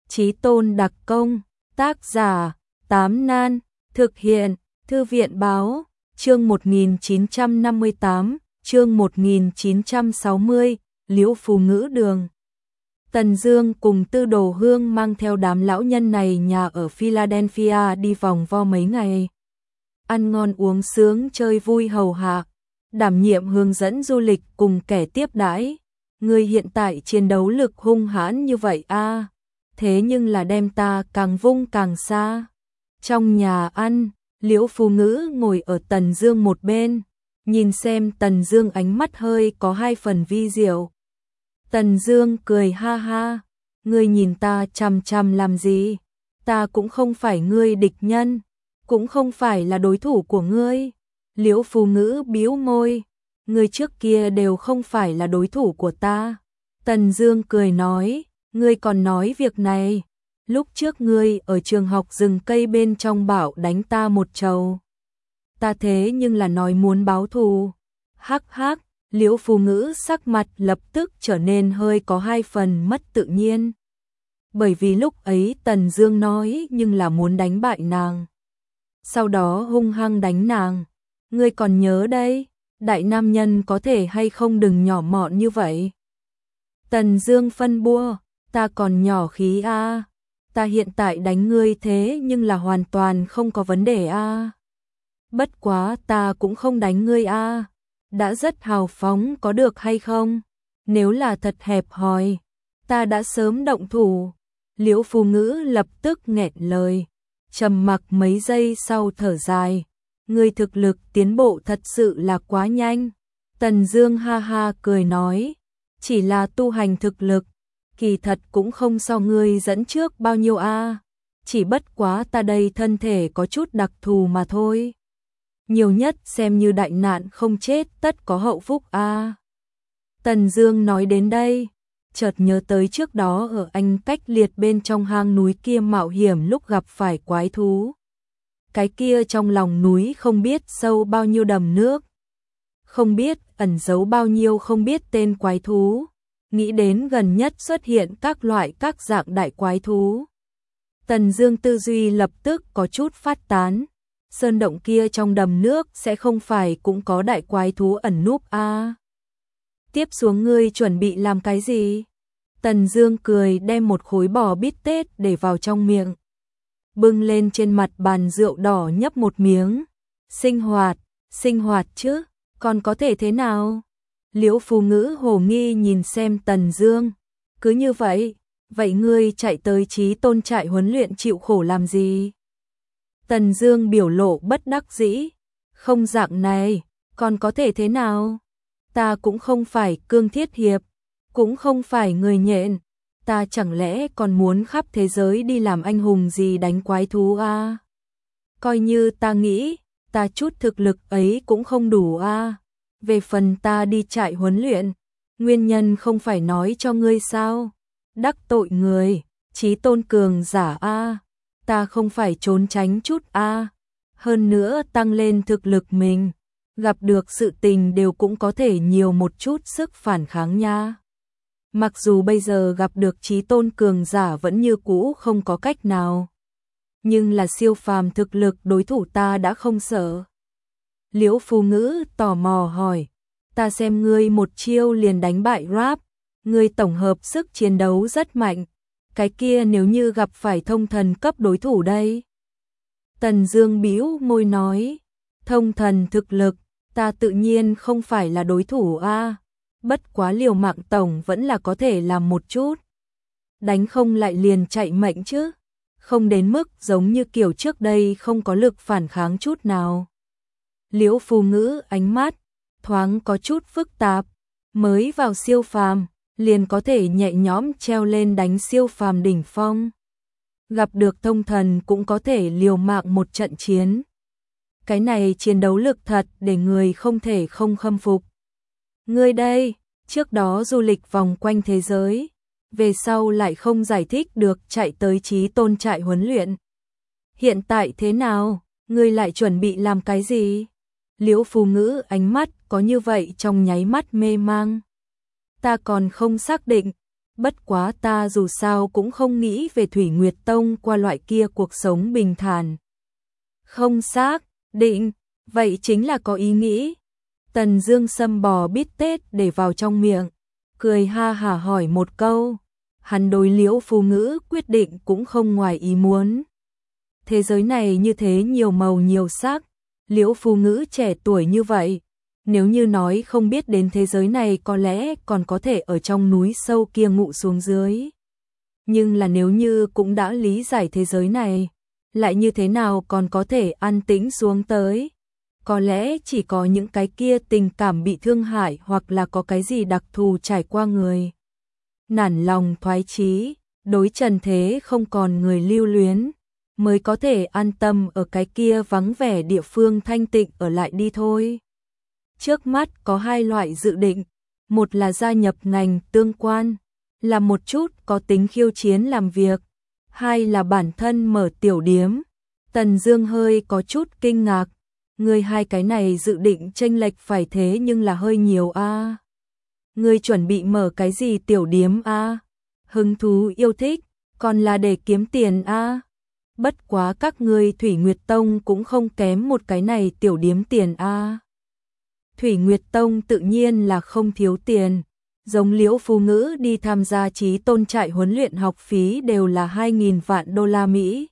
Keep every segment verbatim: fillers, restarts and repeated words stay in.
Chí tôn đặc công, tác giả, Tám Nan, thực hiện, Thư viện báo, chương một nghìn chín trăm năm mươi tám, chương một nghìn chín trăm sáu mươi, Liễu Phù Ngữ Đường. Tần Dương cùng Tư Đồ Hương mang theo đám lão nhân này nhà ở Philadelphia đi vòng vo mấy ngày. Ăn ngon uống sướng chơi vui hầu hạ, đảm nhiệm hướng dẫn du lịch cùng kẻ tiếp đãi. Ngươi hiện tại chiến đấu lực hung hãn như vậy a, thế nhưng là đem ta càng vung càng xa. Trong nhà ăn, Liễu Phù Ngữ ngồi ở Tần Dương một bên, nhìn xem Tần Dương ánh mắt hơi có hai phần vi diệu. Tần Dương cười ha ha, ngươi nhìn ta chằm chằm làm gì? Ta cũng không phải ngươi địch nhân, cũng không phải là đối thủ của ngươi. Liễu Phù Ngữ bĩu môi, ngươi trước kia đều không phải là đối thủ của ta. Tần Dương cười nói, ngươi còn nói việc này, lúc trước ngươi ở trường học rừng cây bên trong bảo đánh ta một trầu. Ta thế nhưng là nói muốn báo thù. Hắc hắc, Liễu Phù Ngữ sắc mặt lập tức trở nên hơi có hai phần mất tự nhiên. Bởi vì lúc ấy Tần Dương nói nhưng là muốn đánh bại nàng, sau đó hung hăng đánh nàng. Ngươi còn nhớ đây, đại nam nhân có thể hay không đừng nhỏ mọn như vậy. Tần Dương phân bua, ta còn nhỏ khí a, à. Ta hiện tại đánh ngươi thế nhưng là hoàn toàn không có vấn đề a. À. Bất quá ta cũng không đánh ngươi a, à. Đã rất hào phóng có được hay không? Nếu là thật hẹp hòi, ta đã sớm động thủ. Liễu Phù Ngữ lập tức nghẹn lời, trầm mặc mấy giây sau thở dài, ngươi thực lực tiến bộ thật sự là quá nhanh. Tần Dương ha ha cười nói, chỉ là tu hành thực lực, kỳ thật cũng không so ngươi dẫn trước bao nhiêu a, chỉ bất quá ta đây thân thể có chút đặc thù mà thôi. Nhiều nhất xem như đại nạn không chết tất có hậu phúc a. Tần Dương nói đến đây, chợt nhớ tới trước đó ở Anh Cách Liệt bên trong hang núi kia mạo hiểm lúc gặp phải quái thú. Cái kia trong lòng núi không biết sâu bao nhiêu đầm nước, không biết ẩn giấu bao nhiêu không biết tên quái thú. Nghĩ đến gần nhất xuất hiện các loại các dạng đại quái thú, Tần Dương tư duy lập tức có chút phát tán. Sơn động kia trong đầm nước sẽ không phải cũng có đại quái thú ẩn núp a? À? Tiếp xuống ngươi chuẩn bị làm cái gì? Tần Dương cười đem một khối bò bít tết để vào trong miệng, bưng lên trên mặt bàn rượu đỏ nhấp một miếng. Sinh hoạt, sinh hoạt chứ, còn có thể thế nào? Liễu Phù Ngữ hồ nghi nhìn xem Tần Dương, cứ như vậy, vậy ngươi chạy tới Chí Tôn trại huấn luyện chịu khổ làm gì? Tần Dương biểu lộ bất đắc dĩ, không dạng này, còn có thể thế nào? Ta cũng không phải Cương Thiết Hiệp, cũng không phải người nhện, ta chẳng lẽ còn muốn khắp thế giới đi làm anh hùng gì đánh quái thú a? À? Coi như ta nghĩ, ta chút thực lực ấy cũng không đủ a. À? Về phần ta đi trại huấn luyện, nguyên nhân không phải nói cho ngươi sao? Đắc tội người, Chí Tôn cường giả a. À? Ta không phải trốn tránh chút a, à. Hơn nữa tăng lên thực lực mình, gặp được sự tình đều cũng có thể nhiều một chút sức phản kháng nha. Mặc dù bây giờ gặp được Chí Tôn cường giả vẫn như cũ không có cách nào, nhưng là siêu phàm thực lực đối thủ ta đã không sợ. Liễu Phù Ngữ tò mò hỏi, ta xem ngươi một chiêu liền đánh bại Rap, ngươi tổng hợp sức chiến đấu rất mạnh. Cái kia nếu như gặp phải thông thần cấp đối thủ đây? Tần Dương bĩu môi nói, thông thần thực lực, ta tự nhiên không phải là đối thủ a, à. Bất quá liều mạng tổng vẫn là có thể làm một chút. Đánh không lại liền chạy mệnh chứ, không đến mức giống như kiểu trước đây không có lực phản kháng chút nào. Liễu Phù Ngữ ánh mắt thoáng có chút phức tạp, mới vào siêu phàm liền có thể nhẹ nhõm treo lên đánh siêu phàm đỉnh phong. Gặp được thông thần cũng có thể liều mạng một trận chiến. Cái này chiến đấu lực thật để người không thể không khâm phục. Ngươi đây, trước đó du lịch vòng quanh thế giới, về sau lại không giải thích được chạy tới Chí Tôn trại huấn luyện. Hiện tại thế nào, ngươi lại chuẩn bị làm cái gì? Liễu Phù Ngữ ánh mắt có như vậy trong nháy mắt mê mang. Ta còn không xác định, bất quá ta dù sao cũng không nghĩ về Thủy Nguyệt Tông qua loại kia cuộc sống bình thản. Không xác định, vậy chính là có ý nghĩ. Tần Dương xâm bò bít tết để vào trong miệng, cười ha hả hỏi một câu. Hắn đối Liễu Phù Ngữ quyết định cũng không ngoài ý muốn. Thế giới này như thế nhiều màu nhiều sắc, Liễu Phù Ngữ trẻ tuổi như vậy, nếu như nói không biết đến thế giới này có lẽ còn có thể ở trong núi sâu kia ngụ xuống dưới. Nhưng là nếu như cũng đã lý giải thế giới này, lại như thế nào còn có thể an tĩnh xuống tới? Có lẽ chỉ có những cái kia tình cảm bị thương hại hoặc là có cái gì đặc thù trải qua người. Nản lòng thoái chí, đối trần thế không còn người lưu luyến, mới có thể an tâm ở cái kia vắng vẻ địa phương thanh tịnh ở lại đi thôi. Trước mắt có hai loại dự định, một là gia nhập ngành tương quan, là một chút có tính khiêu chiến làm việc, hai là bản thân mở tiểu điếm. Tần Dương hơi có chút kinh ngạc, người hai cái này dự định chênh lệch phải thế nhưng là hơi nhiều a. À. Ngươi chuẩn bị mở cái gì tiểu điếm a? À? Hứng thú yêu thích, còn là để kiếm tiền a? À? Bất quá các ngươi Thủy Nguyệt Tông cũng không kém một cái này tiểu điếm tiền a. À? Thủy Nguyệt Tông tự nhiên là không thiếu tiền, giống Liễu Phù Ngữ đi tham gia Chí Tôn trại huấn luyện học phí đều là hai nghìn vạn đô la Mỹ.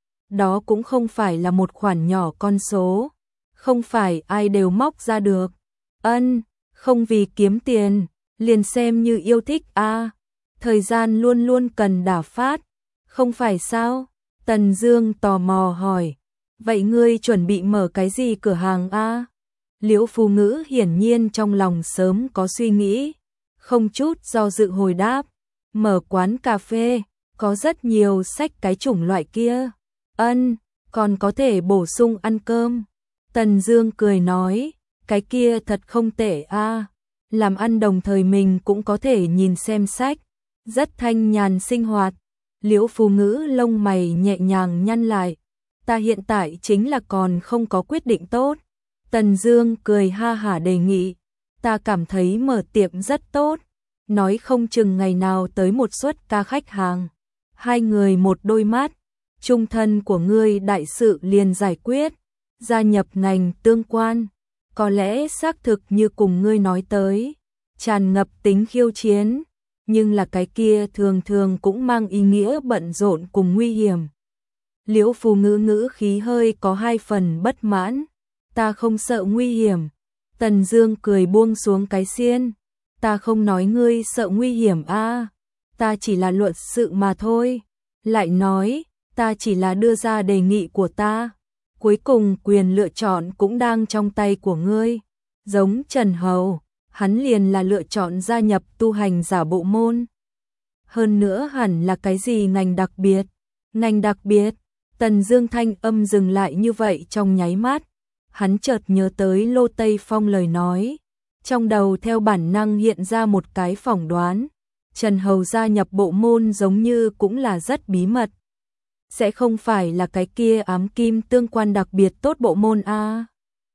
Đó cũng không phải là một khoản nhỏ con số, không phải ai đều móc ra được. Ân, không vì kiếm tiền, liền xem như yêu thích a. À, thời gian luôn luôn cần đả phát, không phải sao? Tần Dương tò mò hỏi, vậy ngươi chuẩn bị mở cái gì cửa hàng a? À? Liễu Phù Ngữ hiển nhiên trong lòng sớm có suy nghĩ, không chút do dự hồi đáp, mở quán cà phê, có rất nhiều sách cái chủng loại kia. Ân, còn có thể bổ sung ăn cơm. Tần Dương cười nói, cái kia thật không tệ a, à. Làm ăn đồng thời mình cũng có thể nhìn xem sách, rất thanh nhàn sinh hoạt. Liễu Phù Ngữ lông mày nhẹ nhàng nhăn lại, ta hiện tại chính là còn không có quyết định tốt. Tần Dương cười ha hả đề nghị, ta cảm thấy mở tiệm rất tốt, nói không chừng ngày nào tới một suất ca khách hàng. Hai người một đôi mắt, chung thân của ngươi đại sự liền giải quyết, gia nhập ngành tương quan, có lẽ xác thực như cùng ngươi nói tới, tràn ngập tính khiêu chiến, nhưng là cái kia thường thường cũng mang ý nghĩa bận rộn cùng nguy hiểm. Liễu Phù Ngữ ngữ khí hơi có hai phần bất mãn, ta không sợ nguy hiểm. Tần Dương cười buông xuống cái xiên, ta không nói ngươi sợ nguy hiểm a, à, ta chỉ là luận sự mà thôi. Lại nói, ta chỉ là đưa ra đề nghị của ta, cuối cùng quyền lựa chọn cũng đang trong tay của ngươi. Giống Trần Hầu, hắn liền là lựa chọn gia nhập tu hành giả bộ môn. Hơn nữa hẳn là cái gì ngành đặc biệt? Ngành đặc biệt? Tần Dương thanh âm dừng lại như vậy trong nháy mắt, hắn chợt nhớ tới Lô Tây Phong lời nói, trong đầu theo bản năng hiện ra một cái phỏng đoán, Trần Hầu gia nhập bộ môn giống như cũng là rất bí mật. Sẽ không phải là cái kia ám kim tương quan đặc biệt tốt bộ môn a? À?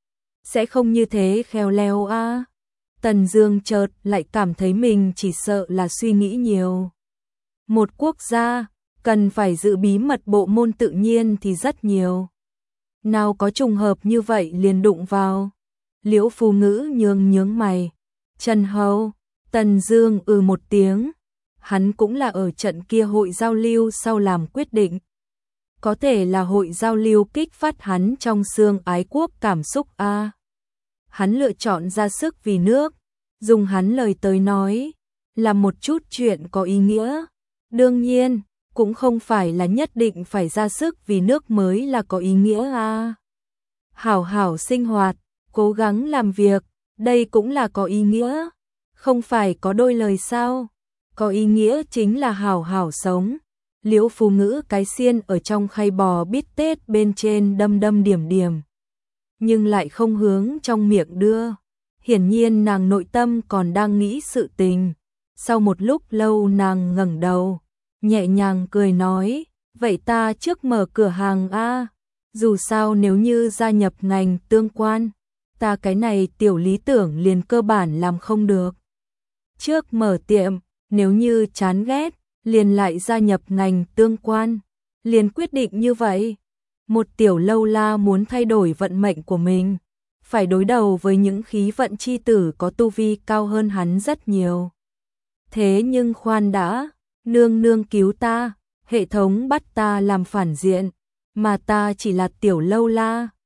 Sẽ không như thế khéo léo a? À? Tần Dương chợt lại cảm thấy mình chỉ sợ là suy nghĩ nhiều. Một quốc gia cần phải giữ bí mật bộ môn tự nhiên thì rất nhiều. Nào có trùng hợp như vậy liền đụng vào. Liễu Phù Ngữ nhướng nhướng mày. Trần Hầu, Tần Dương ừ một tiếng. Hắn cũng là ở trận kia hội giao lưu sau làm quyết định. Có thể là hội giao lưu kích phát hắn trong xương ái quốc cảm xúc a. À. Hắn lựa chọn ra sức vì nước, dùng hắn lời tới nói, là một chút chuyện có ý nghĩa. Đương nhiên, cũng không phải là nhất định phải ra sức vì nước mới là có ý nghĩa a. À. Hảo hảo sinh hoạt, cố gắng làm việc, đây cũng là có ý nghĩa. Không phải có đôi lời sao? Có ý nghĩa chính là hảo hảo sống. Liễu Phù Ngữ cái xiên ở trong khay bò bít tết bên trên đâm đâm điểm điểm, nhưng lại không hướng trong miệng đưa. Hiển nhiên nàng nội tâm còn đang nghĩ sự tình. Sau một lúc lâu nàng ngẩng đầu, nhẹ nhàng cười nói, vậy ta trước mở cửa hàng a, dù sao nếu như gia nhập ngành tương quan, ta cái này tiểu lý tưởng liền cơ bản làm không được. Trước mở tiệm, nếu như chán ghét, liền lại gia nhập ngành tương quan, liền quyết định như vậy. Một tiểu lâu la muốn thay đổi vận mệnh của mình, phải đối đầu với những khí vận chi tử có tu vi cao hơn hắn rất nhiều. Thế nhưng khoan đã, nương nương cứu ta, hệ thống bắt ta làm phản diện, mà ta chỉ là tiểu lâu la.